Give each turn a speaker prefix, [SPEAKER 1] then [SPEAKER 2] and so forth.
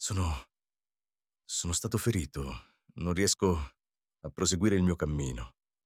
[SPEAKER 1] Sono stato ferito. Non riesco a proseguire il mio cammino.